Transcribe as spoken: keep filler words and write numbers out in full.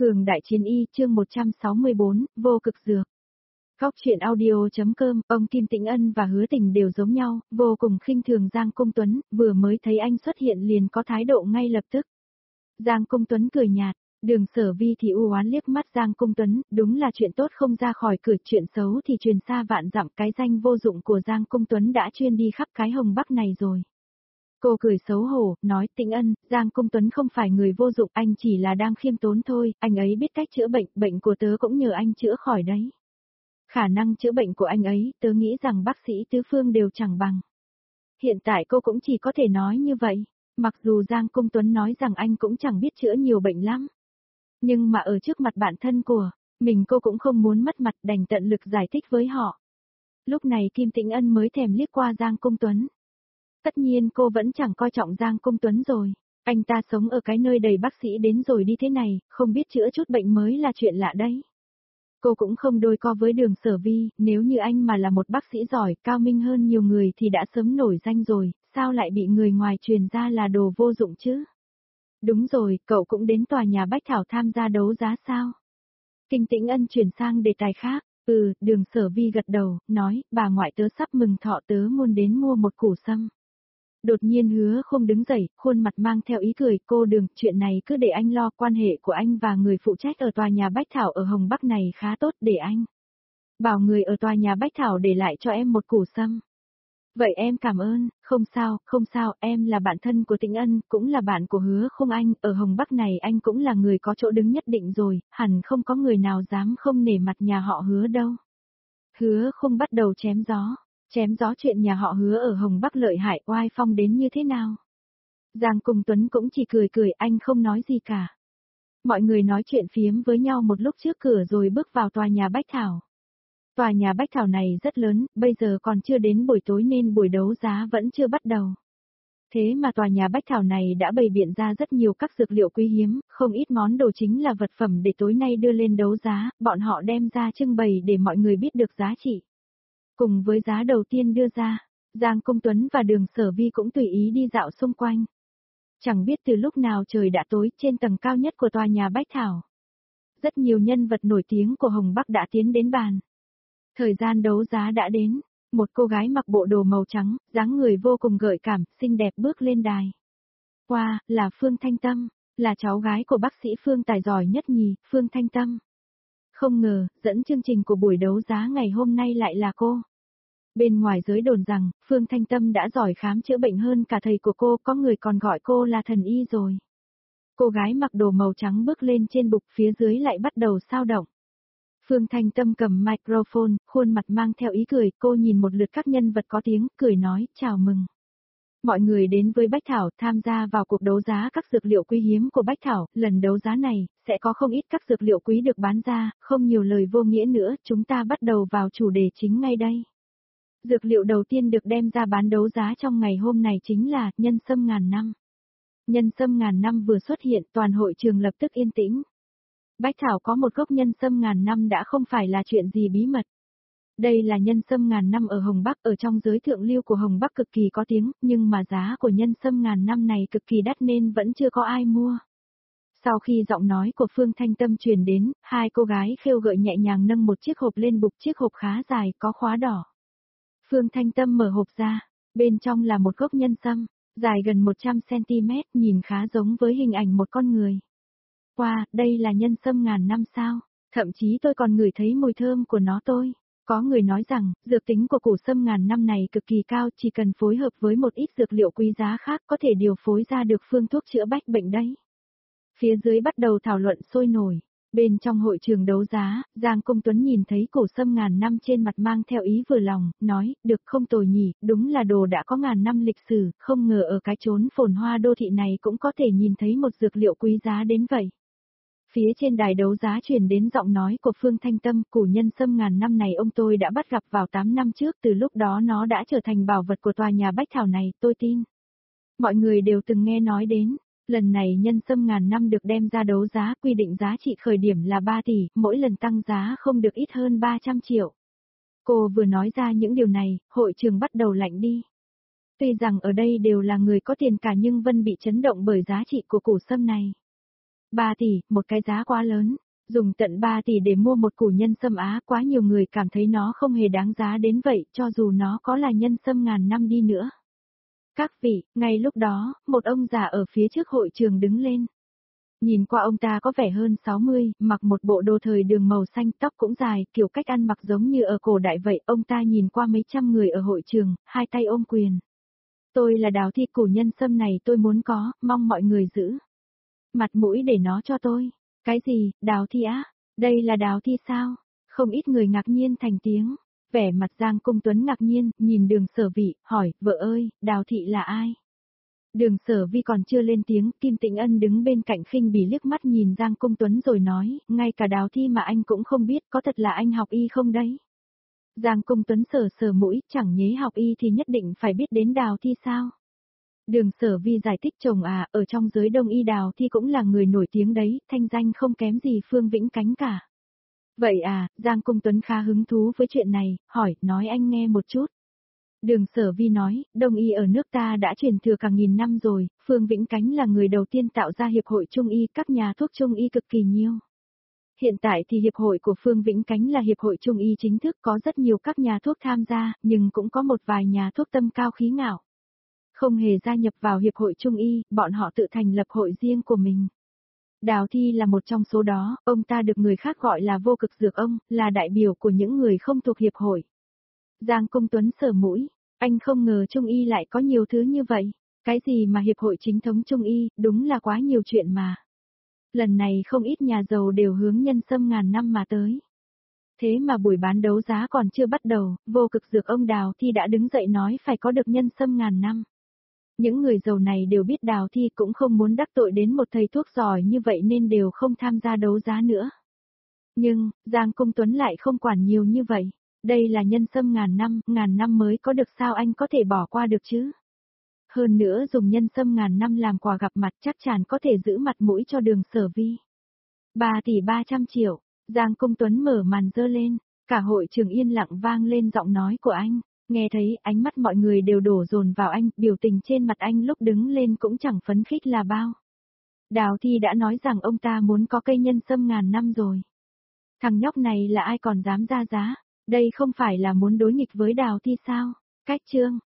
Cường đại chiến y chương một trăm sáu mươi bốn, vô cực dược. Góc truyện audio.com, ông Kim Tĩnh Ân và Hứa Tình đều giống nhau, vô cùng khinh thường Giang Công Tuấn, vừa mới thấy anh xuất hiện liền có thái độ ngay lập tức. Giang Công Tuấn cười nhạt, Đường Sở Vi thì u oán liếc mắt Giang Công Tuấn, đúng là chuyện tốt không ra khỏi cửa, chuyện xấu thì truyền xa vạn dặm, cái danh vô dụng của Giang Công Tuấn đã chuyên đi khắp cái Hồng Bắc này rồi. Cô cười xấu hổ, nói Tĩnh Ân, Giang Công Tuấn không phải người vô dụng, anh chỉ là đang khiêm tốn thôi, anh ấy biết cách chữa bệnh, bệnh của tớ cũng nhờ anh chữa khỏi đấy. Khả năng chữa bệnh của anh ấy, tớ nghĩ rằng bác sĩ tứ phương đều chẳng bằng. Hiện tại cô cũng chỉ có thể nói như vậy, mặc dù Giang Công Tuấn nói rằng anh cũng chẳng biết chữa nhiều bệnh lắm. Nhưng mà ở trước mặt bạn thân của mình cô cũng không muốn mất mặt, đành tận lực giải thích với họ. Lúc này Kim Tĩnh Ân mới thèm liếc qua Giang Công Tuấn. Tất nhiên cô vẫn chẳng coi trọng Giang Công Tuấn rồi, anh ta sống ở cái nơi đầy bác sĩ đến rồi đi thế này, không biết chữa chút bệnh mới là chuyện lạ đấy. Cô cũng không đôi co với Đường Sở Vi, nếu như anh mà là một bác sĩ giỏi, cao minh hơn nhiều người thì đã sớm nổi danh rồi, sao lại bị người ngoài truyền ra là đồ vô dụng chứ? Đúng rồi, cậu cũng đến tòa nhà Bách Thảo tham gia đấu giá sao? Kim Tĩnh Ân chuyển sang đề tài khác. Ừ, Đường Sở Vi gật đầu, nói, bà ngoại tớ sắp mừng thọ, tớ muốn đến mua một củ sâm. Đột nhiên Hứa không đứng dậy, khuôn mặt mang theo ý cười, cô Đường, chuyện này cứ để anh lo, quan hệ của anh và người phụ trách ở tòa nhà Bách Thảo ở Hồng Bắc này khá tốt, để anh bảo người ở tòa nhà Bách Thảo để lại cho em một củ sâm. Vậy em cảm ơn, không sao, không sao, em là bạn thân của Tĩnh Ân, cũng là bạn của Hứa không anh, ở Hồng Bắc này anh cũng là người có chỗ đứng nhất định rồi, hẳn không có người nào dám không nể mặt nhà họ Hứa đâu. Hứa không bắt đầu chém gió. Chém gió chuyện nhà họ Hứa ở Hồng Bắc lợi hại, oai phong đến như thế nào. Giang Công Tuấn cũng chỉ cười cười, anh không nói gì cả. Mọi người nói chuyện phiếm với nhau một lúc trước cửa rồi bước vào tòa nhà Bách Thảo. Tòa nhà Bách Thảo này rất lớn, bây giờ còn chưa đến buổi tối nên buổi đấu giá vẫn chưa bắt đầu. Thế mà tòa nhà Bách Thảo này đã bày biện ra rất nhiều các dược liệu quý hiếm, không ít món đồ chính là vật phẩm để tối nay đưa lên đấu giá, bọn họ đem ra trưng bày để mọi người biết được giá trị. Cùng với giá đầu tiên đưa ra, Giang Công Tuấn và Đường Sở Vi cũng tùy ý đi dạo xung quanh. Chẳng biết từ lúc nào trời đã tối, trên tầng cao nhất của tòa nhà Bách Thảo. Rất nhiều nhân vật nổi tiếng của Hồng Bắc đã tiến đến bàn. Thời gian đấu giá đã đến, một cô gái mặc bộ đồ màu trắng, dáng người vô cùng gợi cảm, xinh đẹp bước lên đài. Wow, là Phương Thanh Tâm, là cháu gái của bác sĩ Phương tài giỏi nhất nhì, Phương Thanh Tâm. Không ngờ, dẫn chương trình của buổi đấu giá ngày hôm nay lại là cô. Bên ngoài giới đồn rằng, Phương Thanh Tâm đã giỏi khám chữa bệnh hơn cả thầy của cô, có người còn gọi cô là thần y rồi. Cô gái mặc đồ màu trắng bước lên trên bục, phía dưới lại bắt đầu sao động. Phương Thanh Tâm cầm microphone, khuôn mặt mang theo ý cười, cô nhìn một lượt các nhân vật có tiếng, cười nói, chào mừng. Mọi người đến với Bách Thảo tham gia vào cuộc đấu giá các dược liệu quý hiếm của Bách Thảo, lần đấu giá này, sẽ có không ít các dược liệu quý được bán ra, không nhiều lời vô nghĩa nữa, chúng ta bắt đầu vào chủ đề chính ngay đây. Dược liệu đầu tiên được đem ra bán đấu giá trong ngày hôm này chính là nhân sâm ngàn năm. Nhân sâm ngàn năm vừa xuất hiện, toàn hội trường lập tức yên tĩnh. Bách Thảo có một gốc nhân sâm ngàn năm đã không phải là chuyện gì bí mật. Đây là nhân sâm ngàn năm ở Hồng Bắc, ở trong giới thượng lưu của Hồng Bắc cực kỳ có tiếng, nhưng mà giá của nhân sâm ngàn năm này cực kỳ đắt nên vẫn chưa có ai mua. Sau khi giọng nói của Phương Thanh Tâm truyền đến, hai cô gái khêu gợi nhẹ nhàng nâng một chiếc hộp lên bục, chiếc hộp khá dài, có khóa đỏ. Phương Thanh Tâm mở hộp ra, bên trong là một gốc nhân sâm, dài gần một trăm xăng-ti-mét, nhìn khá giống với hình ảnh một con người. Wow, đây là nhân sâm ngàn năm sao? Thậm chí tôi còn ngửi thấy mùi thơm của nó tôi. Có người nói rằng, dược tính của củ sâm ngàn năm này cực kỳ cao, chỉ cần phối hợp với một ít dược liệu quý giá khác có thể điều phối ra được phương thuốc chữa bách bệnh đấy. Phía dưới bắt đầu thảo luận sôi nổi. Bên trong hội trường đấu giá, Giang Công Tuấn nhìn thấy củ sâm ngàn năm trên mặt mang theo ý vừa lòng, nói, được không tồi nhỉ, đúng là đồ đã có ngàn năm lịch sử, không ngờ ở cái chốn phồn hoa đô thị này cũng có thể nhìn thấy một dược liệu quý giá đến vậy. Phía trên đài đấu giá truyền đến giọng nói của Phương Thanh Tâm, củ nhân sâm ngàn năm này ông tôi đã bắt gặp vào tám năm trước, từ lúc đó nó đã trở thành bảo vật của tòa nhà Bách Thảo này, tôi tin. Mọi người đều từng nghe nói đến. Lần này nhân sâm ngàn năm được đem ra đấu giá, quy định giá trị khởi điểm là ba tỷ, mỗi lần tăng giá không được ít hơn ba trăm triệu. Cô vừa nói ra những điều này, hội trường bắt đầu lạnh đi. Tuy rằng ở đây đều là người có tiền cả nhưng Vân bị chấn động bởi giá trị của củ sâm này. ba tỷ, một cái giá quá lớn. Dùng tận ba tỷ để mua một củ nhân sâm Á, quá nhiều người cảm thấy nó không hề đáng giá đến vậy, cho dù nó có là nhân sâm ngàn năm đi nữa. Các vị, ngay lúc đó, một ông già ở phía trước hội trường đứng lên. Nhìn qua ông ta có vẻ hơn sáu mươi, mặc một bộ đồ thời đường màu xanh, tóc cũng dài, kiểu cách ăn mặc giống như ở cổ đại vậy. Ông ta nhìn qua mấy trăm người ở hội trường, hai tay ôm quyền. Tôi là Đào Thi, củ nhân sâm này tôi muốn có, mong mọi người giữ mặt mũi để nó cho tôi. Cái gì, Đào Thi á? Đây là Đào Thi sao? Không ít người ngạc nhiên thành tiếng. Vẻ mặt Giang Cung Tuấn ngạc nhiên, nhìn Đường Sở Vi, hỏi, vợ ơi, Đào Thị là ai? Đường Sở Vi còn chưa lên tiếng, Kim Tĩnh Ân đứng bên cạnh khinh bỉ liếc mắt nhìn Giang Cung Tuấn rồi nói, ngay cả Đào Thi mà anh cũng không biết, có thật là anh học y không đấy? Giang Cung Tuấn sờ sờ mũi, chẳng nhế học y thì nhất định phải biết đến Đào Thi sao? Đường Sở Vi giải thích, chồng à, ở trong giới đông y Đào Thi cũng là người nổi tiếng đấy, thanh danh không kém gì Phương Vĩnh Cánh cả. Vậy à, Giang Cung Tuấn khá hứng thú với chuyện này, hỏi, nói anh nghe một chút. Đường Sở Vi nói, đông y ở nước ta đã truyền thừa cả nghìn năm rồi, Phương Vĩnh Cánh là người đầu tiên tạo ra hiệp hội trung y, các nhà thuốc trung y cực kỳ nhiều. Hiện tại thì hiệp hội của Phương Vĩnh Cánh là hiệp hội trung y chính thức, có rất nhiều các nhà thuốc tham gia, nhưng cũng có một vài nhà thuốc tâm cao khí ngạo. Không hề gia nhập vào hiệp hội trung y, bọn họ tự thành lập hội riêng của mình. Đào Thi là một trong số đó, ông ta được người khác gọi là vô cực dược ông, là đại biểu của những người không thuộc hiệp hội. Giang Cung Tuấn sờ mũi, anh không ngờ trung y lại có nhiều thứ như vậy. Cái gì mà hiệp hội chính thống trung y, đúng là quá nhiều chuyện mà. Lần này không ít nhà giàu đều hướng nhân sâm ngàn năm mà tới. Thế mà buổi bán đấu giá còn chưa bắt đầu, vô cực dược ông Đào Thi đã đứng dậy nói phải có được nhân sâm ngàn năm. Những người giàu này đều biết Đào Thi cũng không muốn đắc tội đến một thầy thuốc giỏi như vậy nên đều không tham gia đấu giá nữa. Nhưng, Giang Cung Tuấn lại không quản nhiều như vậy. Đây là nhân sâm ngàn năm, ngàn năm mới có được sao anh có thể bỏ qua được chứ? Hơn nữa dùng nhân sâm ngàn năm làm quà gặp mặt chắc chắn có thể giữ mặt mũi cho Đường Sở Vi. ba tỷ ba trăm triệu, Giang Cung Tuấn mở màn dơ lên, cả hội trường yên lặng vang lên giọng nói của anh. Nghe thấy ánh mắt mọi người đều đổ dồn vào anh, biểu tình trên mặt anh lúc đứng lên cũng chẳng phấn khích là bao. Đào Thi đã nói rằng ông ta muốn có cây nhân sâm ngàn năm rồi. Thằng nhóc này là ai còn dám ra giá, đây không phải là muốn đối nghịch với Đào Thi sao? Cách chương